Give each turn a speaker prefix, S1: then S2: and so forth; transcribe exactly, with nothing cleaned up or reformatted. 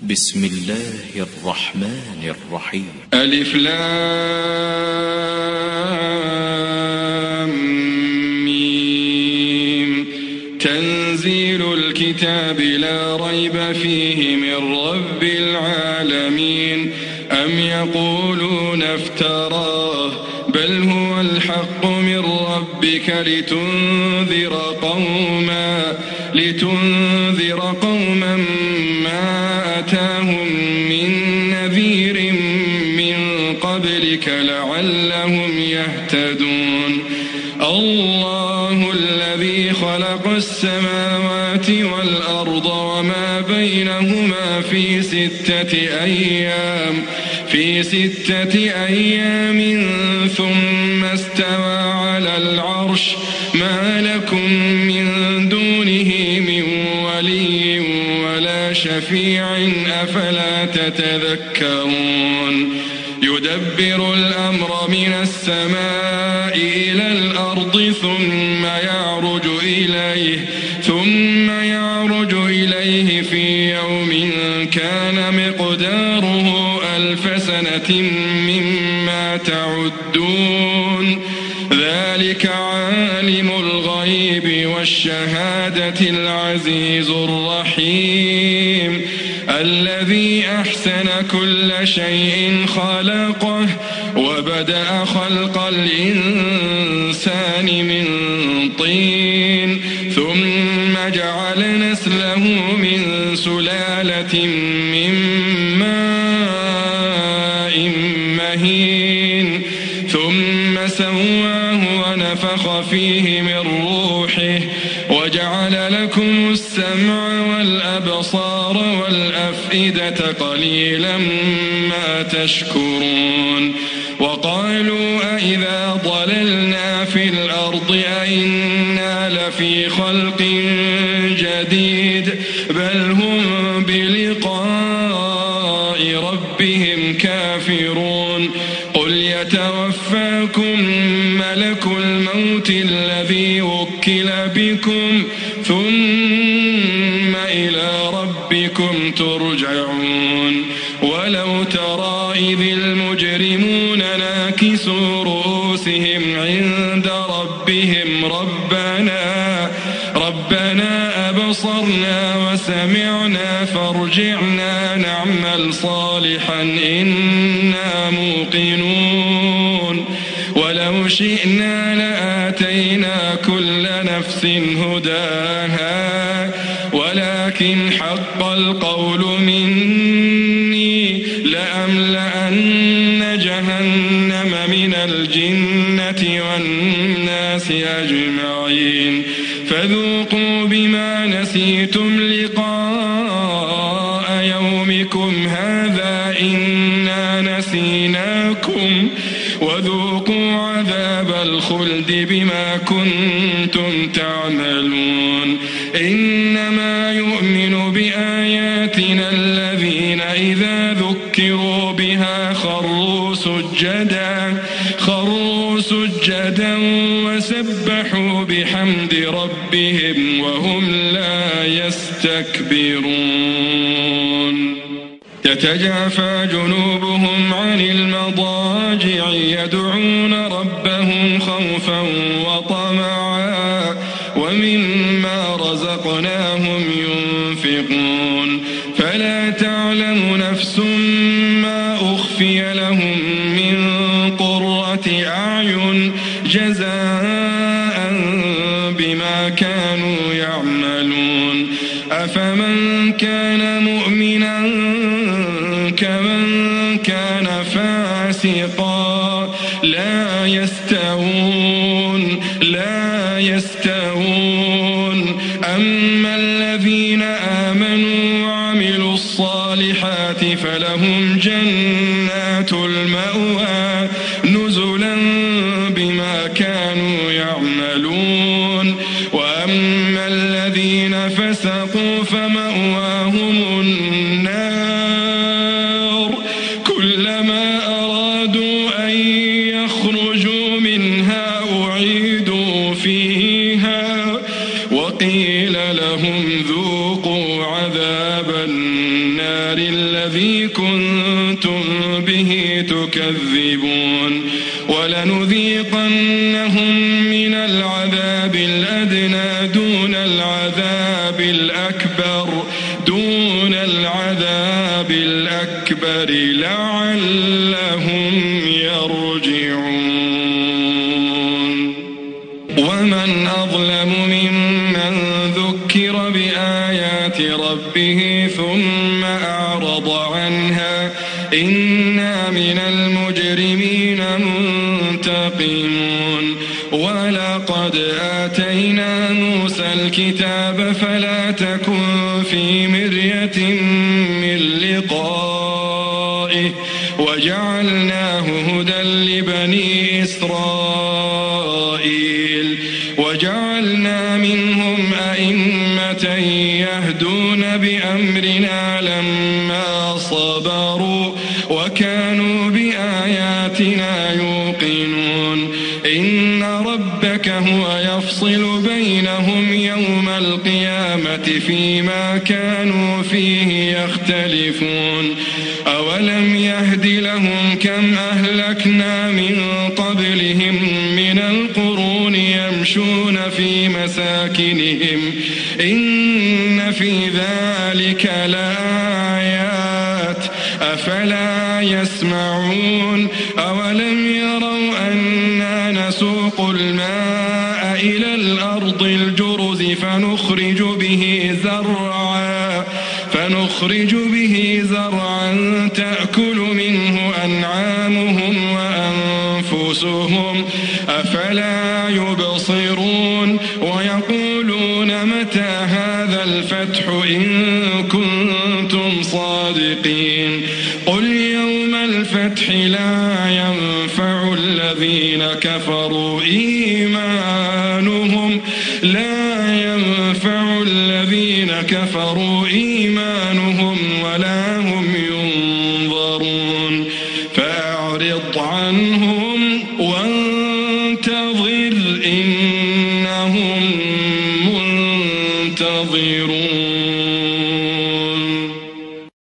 S1: بسم الله الرحمن الرحيم.
S2: ألف لام ميم. تنزيل الكتاب لا ريب فيه من رب العالمين. أم يقولون افتراه بل هو الحق من ربك لتنذر قوما لتنذر قوما ما أتاهم من نذير من قبلك لعلهم يهتدون. الله الذي خلق السماوات والأرض وما بينهما في ستة أيام في ستة أيام ثم استوى على العرش ما لكم من دونه من ولي ولا شفيع أفلا تتذكرون. يدبر الأمر من السماء إلى الأرض ثم يعرج إليه ثم يعرج إليه في يوم كان مقداره ألف سنة مما تعدون. ذلك عالم الغيب والشهادة العزيز الرحيم الذي أحسن كل شيء خلقه وبدأ خلق الإنسان من طين ثم جعل نسله من سلالة من ماء مهين ثم سواه ونفخ فيه من روحه وجعل لكم السمع والأبصار والأفئدة قليلا ما تشكرون. وقالوا أئذا ضللنا في الأرض أئنا لفي خلق جديد بل هم بلقاء ربهم كافرون. قل يتوفاكم ملك الموت الذي وكل بكم ثم إلى ربكم ترجعون. ولو ترى إذ المجرمون ناكسوا رؤوسهم عند ربهم ربنا ربنا أبصرنا وسمعنا فارجعنا نعمل صالحا إنا موقنون. ولو شئنا لآتينا كل نفس هداها ولكن حق القول مني لأملأن جهنم من الجنة والناس أجمعين. فذوقوا بما نسيتم لقاء يومكم هذا إنا نسيناكم وذوقوا عذاب الخلد بما كنتم تعملون. إنما يؤمن بآياتنا الذين إذا ذكروا بها خروا سجدا خروا سجدا وسبحوا بحمد ربهم وهم لا يستكبرون. تتجافى جنوبهم عن المضاجع يدعون ربهم خوفا وطمعا ومما رزقناهم ينفقون. فلا تعلم نفس ما أخفي لهم من قرة أعين جزاء بما كانوا يعملون. أفمن كان مؤمنا كمن كان فاسقا لا يستوون لا يستوون. أما الذين آمنوا وعملوا الصالحات فلهم جنات المأوى نزلا بما كانوا يعملون. وأما الذين فسقوا فمأواهم النار كلما أرادوا أن يخرجوا منها أعيدوا فيها وقيل لهم ذوقوا عذاب النار النار الذي كنتم به تكذبون ولنذيقنهم من العذاب الأدنى دون العذاب الأكبر دون العذاب الأكبر لعلهم يرجعون. ومن أظلم ممن ذكر بآيات ربه ثم أعرض عنها إنا من المجرمين منتقمون. ولقد آتينا موسى الكتاب فلا تكن في مرية من لقائه وجعلناه هدى لبني إسرائيل وجعلنا منهم أئمة يهدون بأمرنا لما صبروا وكانوا بآياتنا يوقنون. إن ربك هو يفصل بينهم يوم القيامة فيما كانوا فيه يختلفون. أولم يهد لهم كم أهلكنا من قبلهم من القرون يمشون في مساكنهم إن في ذلك لآيات أفلا يسمعون. أولم يروا أنا نسوق الماء إلى الأرض الجرز فنخرج به زرعا فنخرج به زرعا تأكل منه أنعامهم وأنفسهم أفلا يبصرون. ويقولون متى هذا الفتح إن كنتم صادقين. قل يوم الفتح لا ينفع الذين كفروا إيمانهم لا ينفع الذين كفروا إيمانهم ولا هم ينظرون. فأعرض عنهم وانتظر إنهم منتظرون.